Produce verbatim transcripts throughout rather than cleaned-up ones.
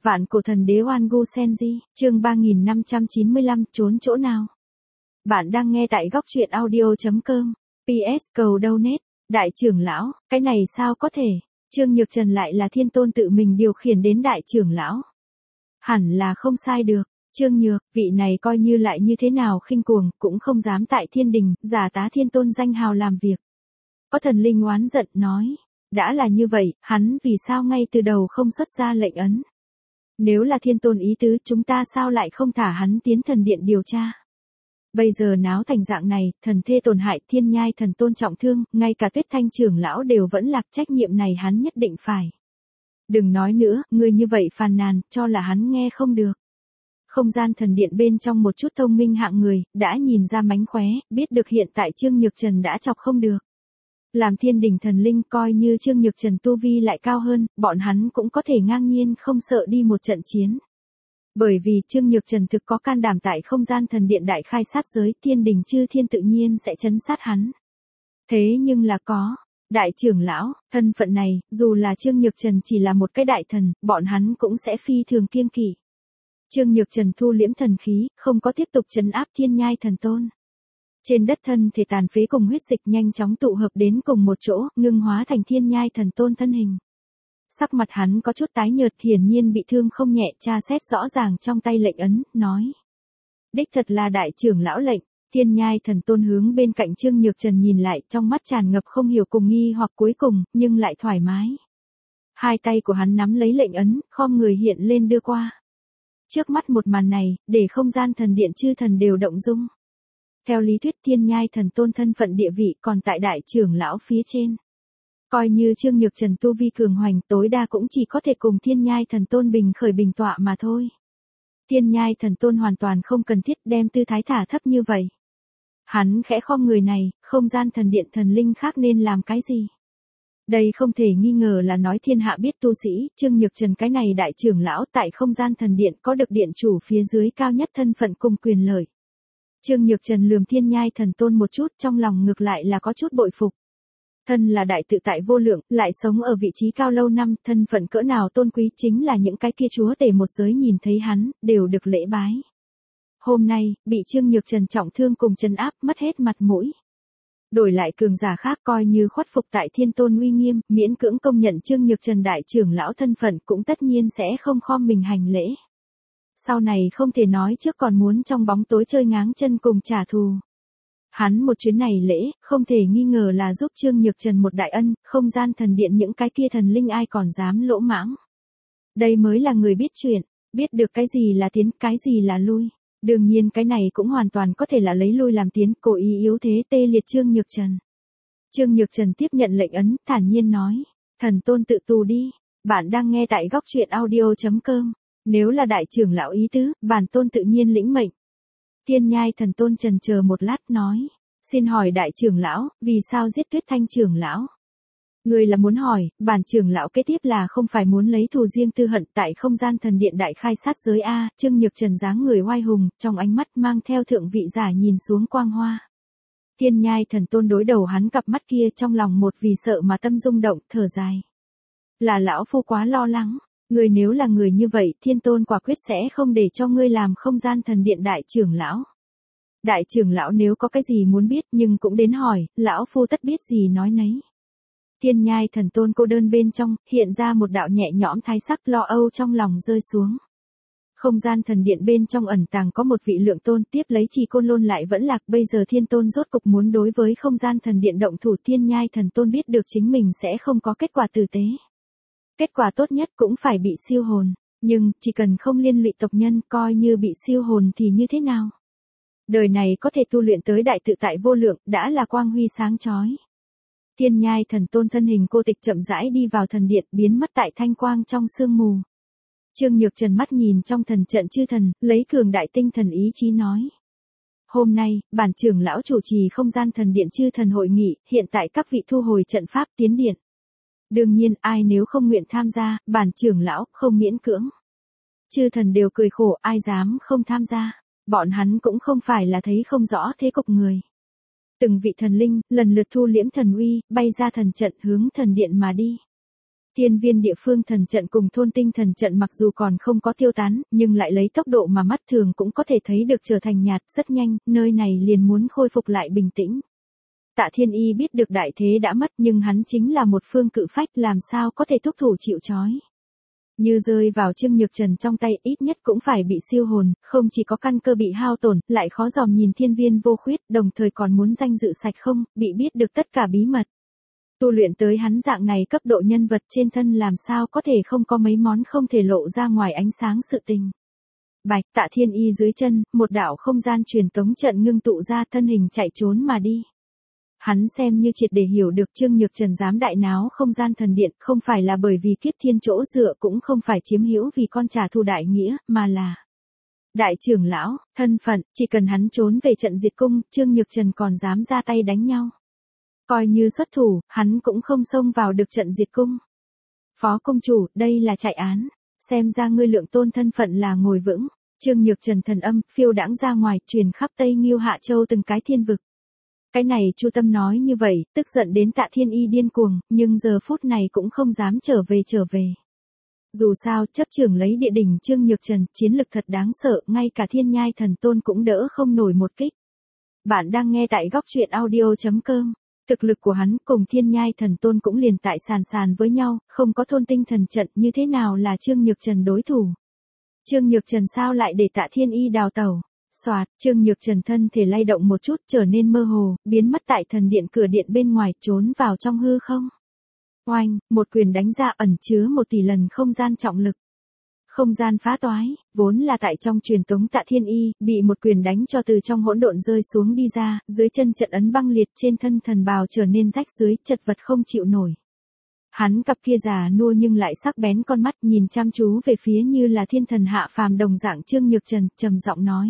Vạn cổ thần đế Oan Gu Senji, chương ba nghìn năm trăm chín mươi lăm, trốn chỗ nào? Bạn đang nghe tại góc truyện audio chấm com. pê ét cầu donate, đại trưởng lão, cái này sao có thể? Trương Nhược Trần lại là Thiên Tôn tự mình điều khiển đến đại trưởng lão. Hẳn là không sai được. Trương Nhược, vị này coi như lại như thế nào khinh cuồng, cũng không dám tại thiên đình, giả tá Thiên Tôn danh hào làm việc. Có thần linh oán giận nói, đã là như vậy, hắn vì sao ngay từ đầu không xuất ra lệnh ấn? Nếu là Thiên Tôn ý tứ, chúng ta sao lại không thả hắn tiến thần điện điều tra? Bây giờ náo thành dạng này, thần thê tổn hại, Thiên Nhai Thần Tôn trọng thương, ngay cả Tuyết Thanh trưởng lão đều vẫn lạc, trách nhiệm này hắn nhất định phải. Đừng nói nữa, ngươi như vậy phàn nàn, cho là hắn nghe không được. Không gian thần điện bên trong một chút thông minh hạng người, đã nhìn ra mánh khóe, biết được hiện tại Trương Nhược Trần đã chọc không được. Làm thiên đình thần linh, coi như Trương Nhược Trần tu vi lại cao hơn, bọn hắn cũng có thể ngang nhiên không sợ đi một trận chiến. Bởi vì Trương Nhược Trần thực có can đảm tại không gian thần điện đại khai sát giới, thiên đình chư thiên tự nhiên sẽ trấn sát hắn. Thế nhưng là có, đại trưởng lão, thân phận này, dù là Trương Nhược Trần chỉ là một cái đại thần, bọn hắn cũng sẽ phi thường kiêng kỵ. Trương Nhược Trần thu liễm thần khí, không có tiếp tục trấn áp Thiên Nhai Thần Tôn. Trên đất thân thể tàn phế cùng huyết dịch nhanh chóng tụ hợp đến cùng một chỗ, ngưng hóa thành Thiên Nhai Thần Tôn thân hình. Sắc mặt hắn có chút tái nhợt, hiển nhiên bị thương không nhẹ, tra xét rõ ràng trong tay lệnh ấn, nói. Đích thật là đại trưởng lão lệnh. Thiên Nhai Thần Tôn hướng bên cạnh Trương Nhược Trần nhìn lại, trong mắt tràn ngập không hiểu cùng nghi hoặc cuối cùng, nhưng lại thoải mái. Hai tay của hắn nắm lấy lệnh ấn, khom người hiện lên đưa qua. Trước mắt một màn này, để không gian thần điện chư thần đều động dung. Theo lý thuyết Thiên Nhai Thần Tôn thân phận địa vị còn tại đại trưởng lão phía trên. Coi như Trương Nhược Trần tu vi cường hoành, tối đa cũng chỉ có thể cùng Thiên Nhai Thần Tôn bình khởi bình tọa mà thôi. Thiên Nhai Thần Tôn hoàn toàn không cần thiết đem tư thái thả thấp như vậy. Hắn khẽ khom người này, không gian thần điện thần linh khác nên làm cái gì? Đây không thể nghi ngờ là nói thiên hạ biết tu sĩ, Trương Nhược Trần cái này đại trưởng lão tại không gian thần điện có được điện chủ phía dưới cao nhất thân phận cùng quyền lợi. Trương Nhược Trần lườm Thiên Nhai Thần Tôn một chút, trong lòng ngược lại là có chút bội phục. Thân là đại tự tại vô lượng, lại sống ở vị trí cao lâu năm, thân phận cỡ nào tôn quý, chính là những cái kia chúa tể một giới nhìn thấy hắn, đều được lễ bái. Hôm nay, bị Trương Nhược Trần trọng thương cùng trấn áp, mất hết mặt mũi. Đổi lại cường giả khác coi như khuất phục tại Thiên Tôn uy nghiêm, miễn cưỡng công nhận Trương Nhược Trần đại trưởng lão thân phận cũng tất nhiên sẽ không khom mình hành lễ. Sau này không thể nói trước còn muốn trong bóng tối chơi ngáng chân cùng trả thù. Hắn một chuyến này lễ, không thể nghi ngờ là giúp Trương Nhược Trần một đại ân, không gian thần điện những cái kia thần linh ai còn dám lỗ mãng. Đây mới là người biết chuyện, biết được cái gì là tiến, cái gì là lui. Đương nhiên cái này cũng hoàn toàn có thể là lấy lui làm tiến, cố ý yếu thế tê liệt Trương Nhược Trần. Trương Nhược Trần tiếp nhận lệnh ấn, thản nhiên nói, Thần Tôn tự tù đi, bạn đang nghe tại góc truyện audio chấm com. Nếu là đại trưởng lão ý tứ, bản tôn tự nhiên lĩnh mệnh. Thiên Nhai Thần Tôn trần chờ một lát nói, xin hỏi đại trưởng lão, vì sao giết Tuyết Thanh trưởng lão? Người là muốn hỏi, bản trưởng lão kế tiếp là không phải muốn lấy thù riêng tư hận tại không gian thần điện đại khai sát giới A, Trương Nhược Trần dáng người oai hùng, trong ánh mắt mang theo thượng vị giả nhìn xuống quang hoa. Thiên Nhai Thần Tôn đối đầu hắn cặp mắt kia, trong lòng một vì sợ mà tâm rung động, thở dài. Là lão phu quá lo lắng. Người nếu là người như vậy, Thiên Tôn quả quyết sẽ không để cho ngươi làm không gian thần điện đại trưởng lão. Đại trưởng lão nếu có cái gì muốn biết nhưng cũng đến hỏi, lão phu tất biết gì nói nấy. Thiên Nhai Thần Tôn cô đơn bên trong, hiện ra một đạo nhẹ nhõm thái sắc, lo âu trong lòng rơi xuống. Không gian thần điện bên trong ẩn tàng có một vị lượng tôn, tiếp lấy Trì Côn Lôn lại vẫn lạc, bây giờ Thiên Tôn rốt cục muốn đối với không gian thần điện động thủ. Thiên Nhai Thần Tôn biết được chính mình sẽ không có kết quả tử tế. Kết quả tốt nhất cũng phải bị siêu hồn, nhưng chỉ cần không liên lụy tộc nhân, coi như bị siêu hồn thì như thế nào? Đời này có thể tu luyện tới đại tự tại vô lượng, đã là quang huy sáng chói. Thiên Nhai Thần Tôn thân hình cô tịch chậm rãi đi vào thần điện, biến mất tại thanh quang trong sương mù. Trương Nhược Trần mắt nhìn trong thần trận chư thần, lấy cường đại tinh thần ý chí nói. Hôm nay, bản trưởng lão chủ trì không gian thần điện chư thần hội nghị, hiện tại các vị thu hồi trận pháp tiến điện. Đương nhiên, ai nếu không nguyện tham gia, bản trưởng lão không miễn cưỡng. Chư thần đều cười khổ, ai dám không tham gia. Bọn hắn cũng không phải là thấy không rõ thế cục người. Từng vị thần linh, lần lượt thu liễm thần uy, bay ra thần trận hướng thần điện mà đi. Tiên viên địa phương thần trận cùng thôn tinh thần trận mặc dù còn không có tiêu tán, nhưng lại lấy tốc độ mà mắt thường cũng có thể thấy được trở thành nhạt rất nhanh, nơi này liền muốn khôi phục lại bình tĩnh. Tạ Thiên Y biết được đại thế đã mất nhưng hắn chính là một phương cự phách làm sao có thể thúc thủ chịu trói. Như rơi vào Trương Nhược Trần trong tay ít nhất cũng phải bị siêu hồn, không chỉ có căn cơ bị hao tổn, lại khó dòm nhìn thiên viên vô khuyết, đồng thời còn muốn danh dự sạch không, bị biết được tất cả bí mật. Tu luyện tới hắn dạng này cấp độ nhân vật trên thân làm sao có thể không có mấy món không thể lộ ra ngoài ánh sáng sự tình. Bạch, Tạ Thiên Y dưới chân, một đạo không gian truyền tống trận ngưng tụ ra thân hình chạy trốn mà đi. Hắn xem như triệt để hiểu được Trương Nhược Trần dám đại náo không gian thần điện không phải là bởi vì kiếp thiên chỗ dựa cũng không phải chiếm hữu vì con trả thù đại nghĩa, mà là đại trưởng lão, thân phận, chỉ cần hắn trốn về trận diệt cung, Trương Nhược Trần còn dám ra tay đánh nhau. Coi như xuất thủ, hắn cũng không xông vào được trận diệt cung. Phó công chủ, đây là chạy án, xem ra ngươi lượng tôn thân phận là ngồi vững. Trương Nhược Trần thần âm, phiêu đãng ra ngoài, truyền khắp Tây Ngưu Hạ Châu từng cái thiên vực. Cái này Chu Tâm nói như vậy, tức giận đến Tạ Thiên Y điên cuồng, nhưng giờ phút này cũng không dám trở về trở về. Dù sao, chấp trưởng lấy địa đỉnh Trương Nhược Trần, chiến lực thật đáng sợ, ngay cả Thiên Nhai Thần Tôn cũng đỡ không nổi một kích. Bạn đang nghe tại góc truyện audio chấm com. Thực lực của hắn cùng Thiên Nhai Thần Tôn cũng liền tại sàn sàn với nhau, không có thôn tinh thần trận như thế nào là Trương Nhược Trần đối thủ. Trương Nhược Trần sao lại để Tạ Thiên Y đào tẩu. Soạt, Trương Nhược Trần thân thể lay động một chút trở nên mơ hồ, biến mất tại thần điện cửa điện bên ngoài trốn vào trong hư không. Oanh, một quyền đánh ra ẩn chứa một tỷ lần không gian trọng lực. Không gian phá toái, vốn là tại trong truyền tống Tạ Thiên Y, bị một quyền đánh cho từ trong hỗn độn rơi xuống đi ra, dưới chân trận ấn băng liệt trên thân thần bào trở nên rách dưới, chật vật không chịu nổi. Hắn cặp kia già nua nhưng lại sắc bén con mắt nhìn chăm chú về phía như là thiên thần hạ phàm đồng dạng Trương Nhược Trần, trầm giọng nói.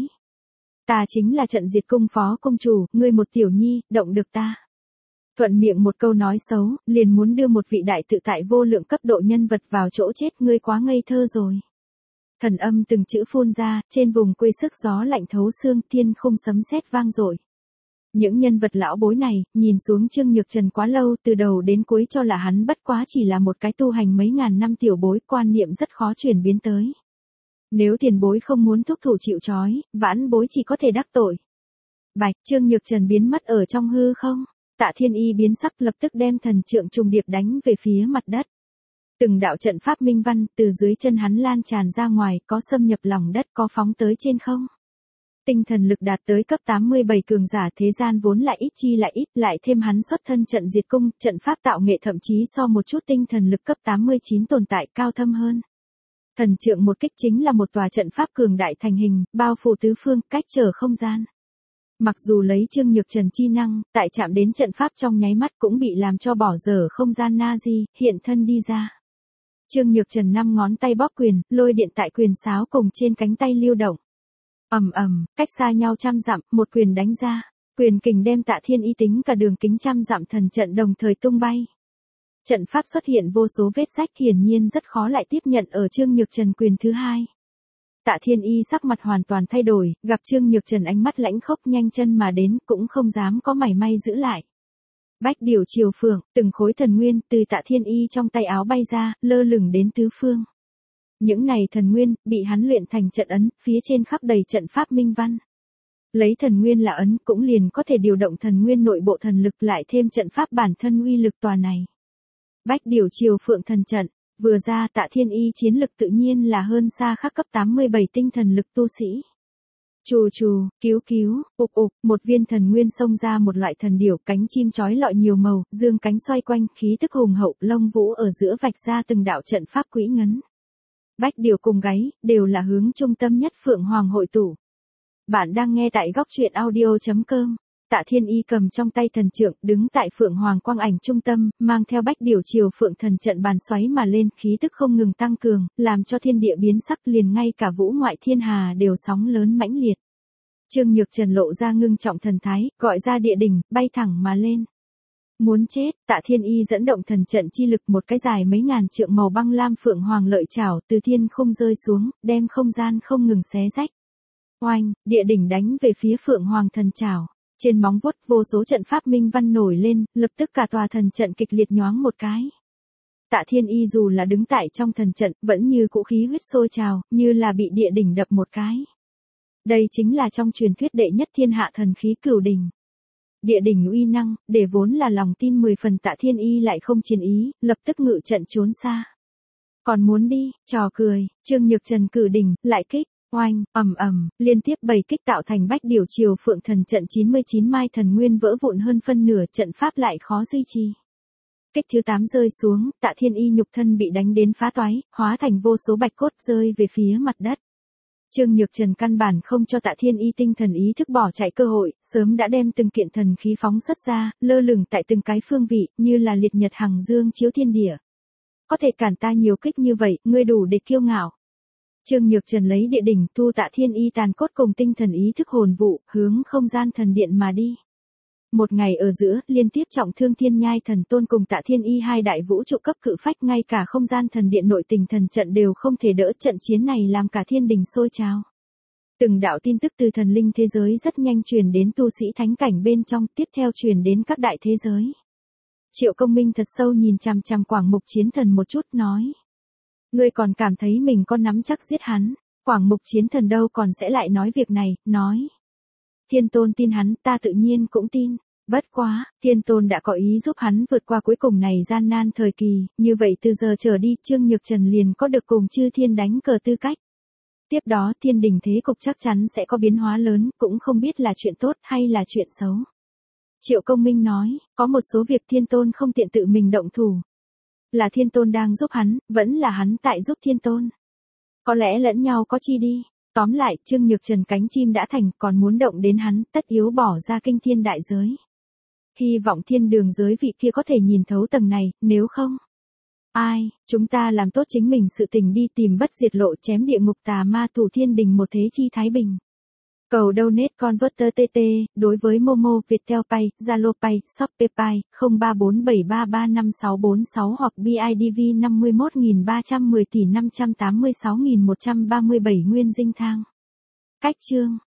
Ta chính là trận diệt cung phó công chủ, ngươi một tiểu nhi, động được ta. Thuận miệng một câu nói xấu, liền muốn đưa một vị đại tự tại vô lượng cấp độ nhân vật vào chỗ chết, ngươi quá ngây thơ rồi. Thần âm từng chữ phun ra, trên vùng quê sức gió lạnh thấu xương, thiên khung sấm sét vang dội. Những nhân vật lão bối này, nhìn xuống Trương Nhược Trần quá lâu, từ đầu đến cuối cho là hắn bất quá chỉ là một cái tu hành mấy ngàn năm tiểu bối, quan niệm rất khó chuyển biến tới. Nếu tiền bối không muốn thúc thủ chịu trói, vãn bối chỉ có thể đắc tội. Bạch, Trương Nhược Trần biến mất ở trong hư không, Tạ Thiên Y biến sắc lập tức đem thần trượng trùng điệp đánh về phía mặt đất. Từng đạo trận pháp minh văn, từ dưới chân hắn lan tràn ra ngoài, có xâm nhập lòng đất, có phóng tới trên không. Tinh thần lực đạt tới cấp tám mươi bảy cường giả thế gian vốn lại ít chi lại ít, lại thêm hắn xuất thân trận diệt cung, trận pháp tạo nghệ thậm chí so một chút tinh thần lực cấp tám mươi chín tồn tại cao thâm hơn. Thần trượng một kích chính là một tòa trận pháp cường đại thành hình, bao phủ tứ phương, cách trở không gian. Mặc dù lấy Trương Nhược Trần chi năng, tại chạm đến trận pháp trong nháy mắt cũng bị làm cho bỏ dở không gian na di, hiện thân đi ra. Trương Nhược Trần năm ngón tay bóp quyền, lôi điện tại quyền sáo cùng trên cánh tay lưu động. Ầm ầm, cách xa nhau trăm dặm, một quyền đánh ra, quyền kình đem Tạ Thiên Y tính cả đường kính trăm dặm thần trận đồng thời tung bay. Trận pháp xuất hiện vô số vết rách, hiển nhiên rất khó lại tiếp nhận ở Trương Nhược Trần quyền thứ hai. Tạ Thiên Y sắc mặt hoàn toàn thay đổi, gặp Trương Nhược Trần ánh mắt lãnh khốc nhanh chân mà đến, cũng không dám có mảy may giữ lại. Bách điều chiều phượng, từng khối thần nguyên từ Tạ Thiên Y trong tay áo bay ra, lơ lửng đến tứ phương. Những này thần nguyên, bị hắn luyện thành trận ấn, phía trên khắp đầy trận pháp minh văn. Lấy thần nguyên là ấn, cũng liền có thể điều động thần nguyên nội bộ thần lực, lại thêm trận pháp bản thân uy lực tòa này. Bách điều chiều phượng thần trận, vừa ra Tạ Thiên Y chiến lực tự nhiên là hơn xa khắc cấp tám mươi bảy tinh thần lực tu sĩ. Chù chù, cứu cứu, ục ục, một viên thần nguyên xông ra một loại thần điểu, cánh chim chói lọi nhiều màu, dương cánh xoay quanh, khí tức hùng hậu, lông vũ ở giữa vạch ra từng đạo trận pháp quỹ ngấn. Bách điều cùng gáy, đều là hướng trung tâm nhất Phượng Hoàng hội tụ. Bạn đang nghe tại góc truyện audio chấm com. Tạ Thiên Y cầm trong tay thần trượng, đứng tại Phượng Hoàng quang ảnh trung tâm, mang theo bách điều chiều phượng thần trận bàn xoáy mà lên, khí tức không ngừng tăng cường, làm cho thiên địa biến sắc, liền ngay cả vũ ngoại thiên hà đều sóng lớn mãnh liệt. Trương Nhược Trần lộ ra ngưng trọng thần thái, gọi ra địa đỉnh, bay thẳng mà lên. Muốn chết, Tạ Thiên Y dẫn động thần trận chi lực, một cái dài mấy ngàn trượng màu băng lam Phượng Hoàng lợi chảo từ thiên không rơi xuống, đem không gian không ngừng xé rách. Oanh, địa đỉnh đánh về phía Phượng Hoàng thần chảo. Trên móng vuốt vô số trận pháp minh văn nổi lên, lập tức cả tòa thần trận kịch liệt nhoáng một cái. Tạ Thiên Y dù là đứng tại trong thần trận, vẫn như cũ khí huyết sôi trào, như là bị địa đỉnh đập một cái. Đây chính là trong truyền thuyết đệ nhất thiên hạ thần khí Cửu Đỉnh. Địa đỉnh uy năng, để vốn là lòng tin mười phần Tạ Thiên Y lại không chiến ý, lập tức ngự trận trốn xa. Còn muốn đi, trò cười, Trương Nhược Trần cử đỉnh, lại kích, oanh, ầm ầm, liên tiếp bảy kích tạo thành bách điều triều phượng thần trận chín mươi chín mai thần nguyên vỡ vụn hơn phân nửa, trận pháp lại khó duy trì. Kích thứ tám rơi xuống, Tạ Thiên Y nhục thân bị đánh đến phá toái, hóa thành vô số bạch cốt rơi về phía mặt đất. Trương Nhược Trần căn bản không cho Tạ Thiên Y tinh thần ý thức bỏ chạy cơ hội, sớm đã đem từng kiện thần khí phóng xuất ra, lơ lửng tại từng cái phương vị, như là liệt nhật hằng dương chiếu thiên địa. Có thể cản ta nhiều kích như vậy, ngươi đủ để kiêu ngạo. Trương Nhược Trần lấy địa đỉnh thu Tạ Thiên Y tàn cốt cùng tinh thần ý thức hồn vụ, hướng không gian thần điện mà đi. Một ngày ở giữa, liên tiếp trọng thương Thiên Nhai Thần Tôn cùng Tạ Thiên Y hai đại vũ trụ cấp cự phách, ngay cả không gian thần điện nội tình thần trận đều không thể đỡ, trận chiến này làm cả thiên đình sôi trào. Từng đạo tin tức từ thần linh thế giới rất nhanh truyền đến tu sĩ thánh cảnh bên trong, tiếp theo truyền đến các đại thế giới. Triệu Công Minh thật sâu nhìn chằm chằm Quảng Mục Chiến Thần một chút, nói: ngươi còn cảm thấy mình có nắm chắc giết hắn? Quảng Mục Chiến Thần đâu còn sẽ lại nói việc này, nói: Thiên Tôn tin hắn, ta tự nhiên cũng tin. Bất quá, Thiên Tôn đã có ý giúp hắn vượt qua cuối cùng này gian nan thời kỳ, như vậy từ giờ trở đi Trương Nhược Trần liền có được cùng chư thiên đánh cờ tư cách. Tiếp đó thiên đình thế cục chắc chắn sẽ có biến hóa lớn, cũng không biết là chuyện tốt hay là chuyện xấu. Triệu Công Minh nói, có một số việc Thiên Tôn không tiện tự mình động thủ. Là Thiên Tôn đang giúp hắn, vẫn là hắn tại giúp Thiên Tôn. Có lẽ lẫn nhau có chi đi. Tóm lại, Trương Nhược Trần cánh chim đã thành, còn muốn động đến hắn, tất yếu bỏ ra kinh thiên đại giới. Hy vọng thiên đường giới vị kia có thể nhìn thấu tầng này, nếu không. Ai, chúng ta làm tốt chính mình sự tình đi, tìm bất diệt lộ, chém địa ngục tà ma, thủ thiên đình một thế chi thái bình. Cầu donate converter tê tê, đối với Momo, Viettel Pay, Zalo Pay, Shopee Pay, không ba bốn bảy ba ba năm sáu bốn sáu hoặc bê i đê vê năm mươi mốt nghìn ba trăm mười tỷ năm trăm tám mươi sáu nghìn một trăm ba mươi bảy nguyên dinh thang. Cách chương